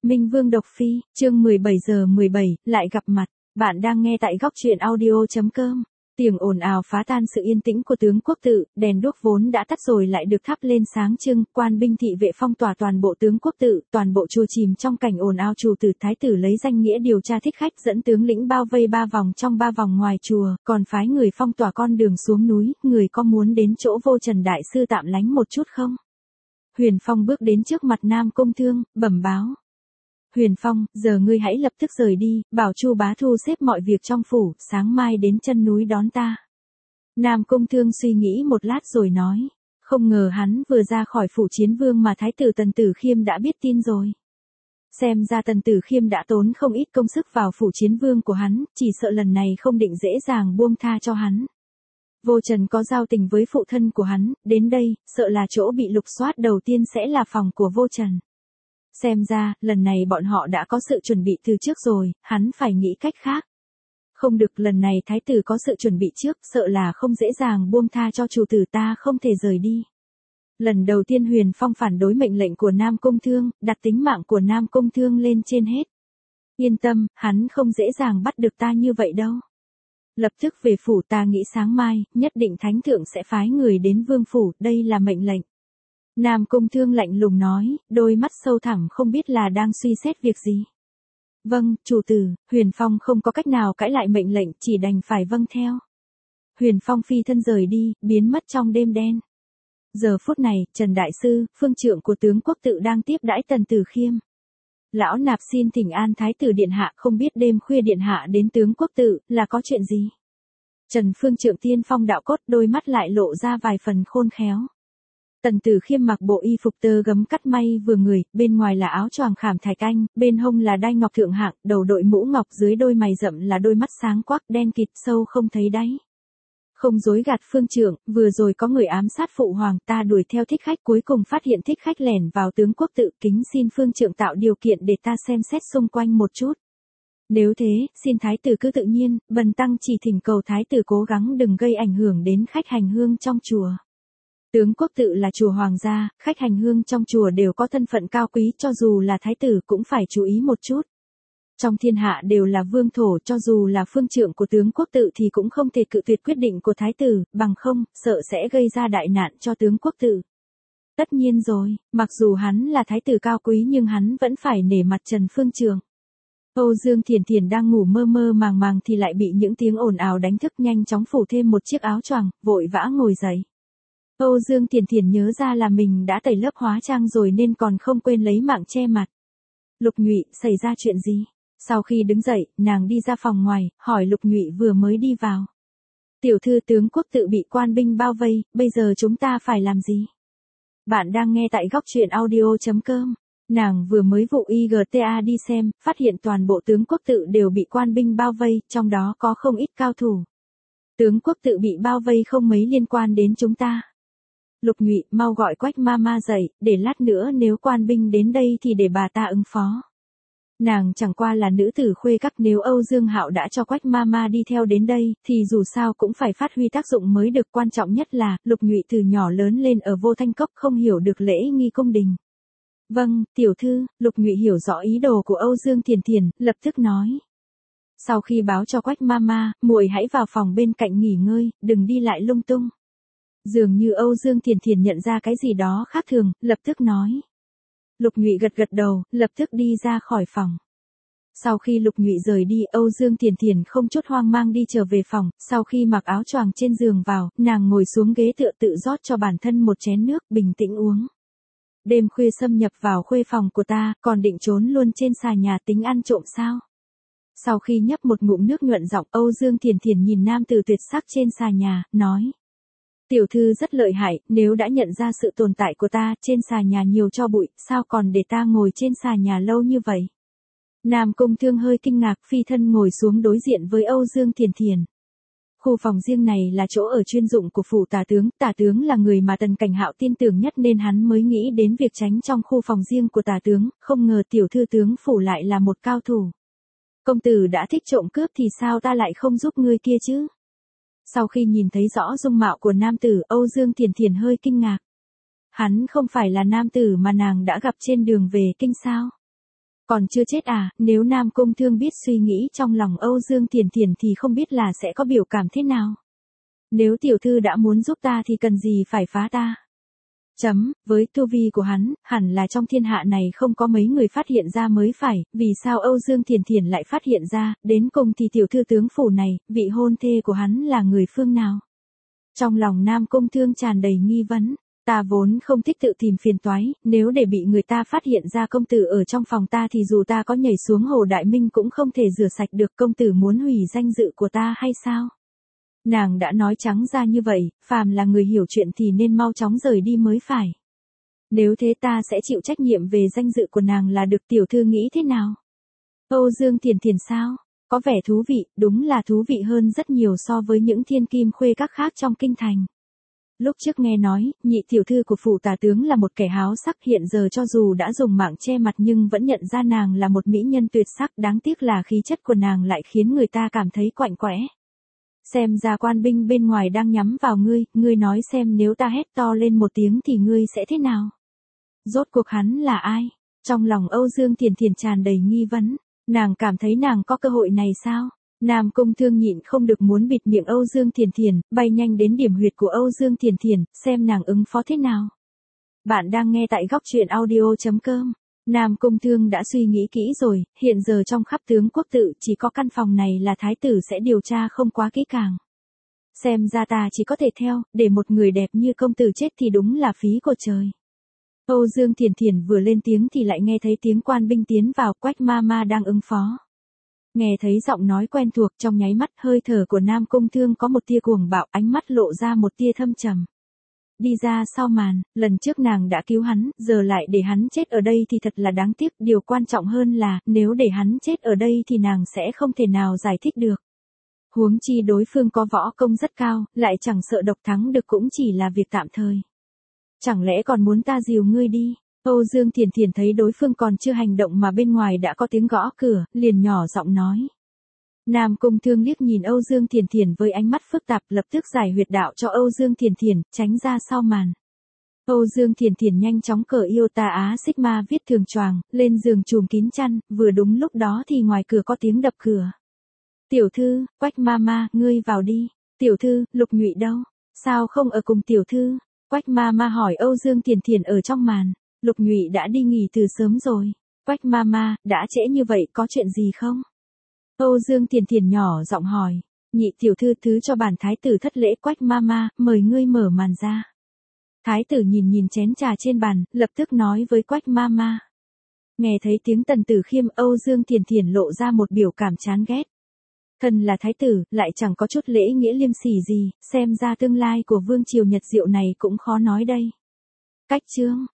Minh Vương độc phi, chương 17 giờ 17, lại gặp mặt. Bạn đang nghe tại góc truyện audio.com. Tiếng ồn ào phá tan sự yên tĩnh của tướng quốc tự, đèn đuốc vốn đã tắt rồi lại được thắp lên sáng trưng, quan binh thị vệ phong tỏa toàn bộ tướng quốc tự, toàn bộ chùa chìm trong cảnh ồn ào. Chủ tử thái tử lấy danh nghĩa điều tra thích khách dẫn tướng lĩnh bao vây 3 vòng trong 3 vòng ngoài chùa, còn phái người phong tỏa con đường xuống núi. Người có muốn đến chỗ Vô Trần đại sư tạm lánh một chút không? Huyền Phong bước đến trước mặt Nam Công Thương, bẩm báo. Huyền Phong, giờ ngươi hãy lập tức rời đi, bảo Chu Bá thu xếp mọi việc trong phủ, sáng mai đến chân núi đón ta. Nam Công Thương suy nghĩ một lát rồi nói, không ngờ hắn vừa ra khỏi phủ Chiến Vương mà thái tử Tần Tử Khiêm đã biết tin rồi. Xem ra Tần Tử Khiêm đã tốn không ít công sức vào phủ Chiến Vương của hắn, chỉ sợ lần này không định dễ dàng buông tha cho hắn. Vô Trần có giao tình với phụ thân của hắn, đến đây, sợ là chỗ bị lục soát đầu tiên sẽ là phòng của Vô Trần. Xem ra, lần này bọn họ đã có sự chuẩn bị từ trước rồi, hắn phải nghĩ cách khác. Không được, lần này thái tử có sự chuẩn bị trước, sợ là không dễ dàng buông tha cho chủ tử, ta không thể rời đi. Lần đầu tiên Huyền Phong phản đối mệnh lệnh của Nam Công Thương, đặt tính mạng của Nam Công Thương lên trên hết. Yên tâm, hắn không dễ dàng bắt được ta như vậy đâu. Lập tức về phủ, ta nghĩ sáng mai, nhất định thánh thượng sẽ phái người đến vương phủ, đây là mệnh lệnh. Nam Công Thương lạnh lùng nói, đôi mắt sâu thẳm không biết là đang suy xét việc gì. Vâng, chủ tử. Huyền Phong không có cách nào cãi lại mệnh lệnh, chỉ đành phải vâng theo. Huyền Phong phi thân rời đi, biến mất trong đêm đen. Giờ phút này, Trần Đại Sư, phương trượng của tướng quốc tự đang tiếp đãi Tần Tử Khiêm. Lão nạp xin thỉnh an thái tử điện hạ, không biết đêm khuya điện hạ đến tướng quốc tự, là có chuyện gì? Trần phương trượng tiên phong đạo cốt, đôi mắt lại lộ ra vài phần khôn khéo. Tần Tử Khiêm mặc bộ y phục tơ gấm cắt may vừa người, bên ngoài là áo choàng khảm thạch anh, bên hông là đai ngọc thượng hạng, đầu đội mũ ngọc, dưới đôi mày rậm là đôi mắt sáng quắc đen kịt sâu không thấy đáy. Không dối gạt phương trượng, vừa rồi có người ám sát phụ hoàng, ta đuổi theo thích khách, cuối cùng phát hiện thích khách lẻn vào tướng quốc tự, kính xin phương trượng tạo điều kiện để ta xem xét xung quanh một chút. Nếu thế, xin thái tử cứ tự nhiên, bần tăng chỉ thỉnh cầu thái tử cố gắng đừng gây ảnh hưởng đến khách hành hương trong chùa. Tướng quốc tự là chùa hoàng gia, khách hành hương trong chùa đều có thân phận cao quý, cho dù là thái tử cũng phải chú ý một chút. Trong thiên hạ đều là vương thổ, cho dù là phương trượng của tướng quốc tự thì cũng không thể cự tuyệt quyết định của thái tử, bằng không, sợ sẽ gây ra đại nạn cho tướng quốc tự. Tất nhiên rồi, mặc dù hắn là thái tử cao quý nhưng hắn vẫn phải nể mặt Trần phương trượng. Âu Dương Thiền Thiền đang ngủ mơ mơ màng màng thì lại bị những tiếng ồn ào đánh thức, nhanh chóng phủ thêm một chiếc áo choàng, vội vã ngồi dậy. Âu Dương Thiền Thiền nhớ ra là mình đã tẩy lớp hóa trang rồi nên còn không quên lấy mạng che mặt. Lục Nhụy, xảy ra chuyện gì? Sau khi đứng dậy, nàng đi ra phòng ngoài, hỏi Lục Nhụy vừa mới đi vào. Tiểu thư, tướng quốc tự bị quan binh bao vây, bây giờ chúng ta phải làm gì? Bạn đang nghe tại góc truyện audio.com. Nàng vừa mới vụ IGTA đi xem, phát hiện toàn bộ tướng quốc tự đều bị quan binh bao vây, trong đó có không ít cao thủ. Tướng quốc tự bị bao vây không mấy liên quan đến chúng ta. Lục Nhụy, mau gọi Quách Mama dậy, để lát nữa nếu quan binh đến đây thì để bà ta ứng phó. Nàng chẳng qua là nữ tử khuê các, nếu Âu Dương Hạo đã cho Quách Mama đi theo đến đây, thì dù sao cũng phải phát huy tác dụng mới được, quan trọng nhất là, Lục Nhụy từ nhỏ lớn lên ở Vô Thanh Cốc không hiểu được lễ nghi cung đình. Vâng, tiểu thư. Lục Nhụy hiểu rõ ý đồ của Âu Dương Thiền Thiền, lập tức nói. Sau khi báo cho Quách Mama, muội hãy vào phòng bên cạnh nghỉ ngơi, đừng đi lại lung tung. Dường như Âu Dương Thiền Thiền nhận ra cái gì đó khác thường, lập tức nói. Lục Nhụy gật gật đầu, lập tức đi ra khỏi phòng. Sau khi Lục Nhụy rời đi, Âu Dương Thiền Thiền không chút hoang mang đi trở về phòng, sau khi mặc áo choàng trên giường vào, nàng ngồi xuống ghế tựa tự rót cho bản thân một chén nước, bình tĩnh uống. Đêm khuya xâm nhập vào khuê phòng của ta, còn định trốn luôn trên xà nhà tính ăn trộm sao? Sau khi nhấp một ngụm nước nhuận giọng, Âu Dương Thiền Thiền nhìn nam tử tuyệt sắc trên xà nhà, nói. Tiểu thư rất lợi hại, nếu đã nhận ra sự tồn tại của ta, trên xà nhà nhiều tro bụi, sao còn để ta ngồi trên xà nhà lâu như vậy? Nam Công Thương hơi kinh ngạc, phi thân ngồi xuống đối diện với Âu Dương Thiền Thiền. Khu phòng riêng này là chỗ ở chuyên dụng của phủ tả tướng là người mà Tần Cảnh Hạo tin tưởng nhất nên hắn mới nghĩ đến việc tránh trong khu phòng riêng của tả tướng, không ngờ tiểu thư tướng phủ lại là một cao thủ. Công tử đã thích trộm cướp thì sao ta lại không giúp ngươi kia chứ? Sau khi nhìn thấy rõ dung mạo của nam tử, Âu Dương Thiền Thiền hơi kinh ngạc. Hắn không phải là nam tử mà nàng đã gặp trên đường về kinh sao? Còn chưa chết à, nếu Nam Cung Thương biết suy nghĩ trong lòng Âu Dương Tiền Tiền thì không biết là sẽ có biểu cảm thế nào. Nếu tiểu thư đã muốn giúp ta thì cần gì phải phá ta. Với tu vi của hắn, hẳn là trong thiên hạ này không có mấy người phát hiện ra mới phải, vì sao Âu Dương Tiền Tiền lại phát hiện ra, đến cùng thì tiểu thư tướng phủ này, vị hôn thê của hắn là người phương nào? Trong lòng Nam Cung Thương tràn đầy nghi vấn, ta vốn không thích tự tìm phiền toái, nếu để bị người ta phát hiện ra công tử ở trong phòng ta thì dù ta có nhảy xuống hồ Đại Minh cũng không thể rửa sạch được, công tử muốn hủy danh dự của ta hay sao? Nàng đã nói trắng ra như vậy, phàm là người hiểu chuyện thì nên mau chóng rời đi mới phải. Nếu thế ta sẽ chịu trách nhiệm về danh dự của nàng là được, tiểu thư nghĩ thế nào? Âu Dương Tiền Tiền sao? Có vẻ thú vị, đúng là thú vị hơn rất nhiều so với những thiên kim khuê các khác trong kinh thành. Lúc trước nghe nói, nhị tiểu thư của phủ tả tướng là một kẻ háo sắc, hiện giờ cho dù đã dùng mạng che mặt nhưng vẫn nhận ra nàng là một mỹ nhân tuyệt sắc, đáng tiếc là khí chất của nàng lại khiến người ta cảm thấy quạnh quẽ. Xem ra quan binh bên ngoài đang nhắm vào ngươi nói xem nếu ta hét to lên một tiếng thì ngươi sẽ thế nào? Rốt cuộc hắn là ai? Trong lòng Âu Dương Tiền Tiền tràn đầy nghi vấn, nàng cảm thấy nàng có cơ hội này sao? Nam Cung Thương nhịn không được muốn bịt miệng Âu Dương Tiền Tiền, bay nhanh đến điểm huyệt của Âu Dương Tiền Tiền, xem nàng ứng phó thế nào. Bạn đang nghe tại góc truyện audio.com. Nam Cung Thương đã suy nghĩ kỹ rồi, hiện giờ trong khắp tướng quốc tự chỉ có căn phòng này là thái tử sẽ điều tra không quá kỹ càng. Xem ra ta chỉ có thể theo, để một người đẹp như công tử chết thì đúng là phí của trời. Âu Dương Tiền Tiền vừa lên tiếng thì lại nghe thấy tiếng quan binh tiến vào, Quách ma ma đang ứng phó. Nghe thấy giọng nói quen thuộc, trong nháy mắt hơi thở của Nam Cung Thương có một tia cuồng bạo, ánh mắt lộ ra một tia thâm trầm. Đi ra sau màn, lần trước nàng đã cứu hắn, giờ lại để hắn chết ở đây thì thật là đáng tiếc, điều quan trọng hơn là, nếu để hắn chết ở đây thì nàng sẽ không thể nào giải thích được. Huống chi đối phương có võ công rất cao, lại chẳng sợ độc thắng được cũng chỉ là việc tạm thời. Chẳng lẽ còn muốn ta dìu ngươi đi? Âu Dương Tiền Tiền thấy đối phương còn chưa hành động mà bên ngoài đã có tiếng gõ cửa, liền nhỏ giọng nói. Nam Cung Thương liếc nhìn Âu Dương Tiền Tiền với ánh mắt phức tạp, lập tức giải huyệt đạo cho Âu Dương Tiền Tiền, tránh ra sau màn. Âu Dương Tiền Tiền nhanh chóng cởi yêu tà á Sigma viết thường choàng, lên giường trùm kín chăn, vừa đúng lúc đó thì ngoài cửa có tiếng đập cửa. Tiểu thư, Quách Mama, ngươi vào đi. Tiểu thư, Lục Nhụy đâu? Sao không ở cùng tiểu thư? Quách Mama hỏi Âu Dương Tiền Tiền ở trong màn. Lục Nhụy đã đi nghỉ từ sớm rồi. Quách Mama, đã trễ như vậy có chuyện gì không? Âu Dương Tiền Tiền nhỏ giọng hỏi. Nhị tiểu thư thứ cho bản thái tử thất lễ. Quách Mama, mời ngươi mở màn ra. Thái tử nhìn nhìn chén trà trên bàn, lập tức nói với Quách Mama. Nghe thấy tiếng Tần Tử Khiêm, Âu Dương Tiền Tiền lộ ra một biểu cảm chán ghét. Thân là thái tử, lại chẳng có chút lễ nghĩa liêm sỉ gì, xem ra tương lai của vương triều Nhật Diệu này cũng khó nói đây. Cách chương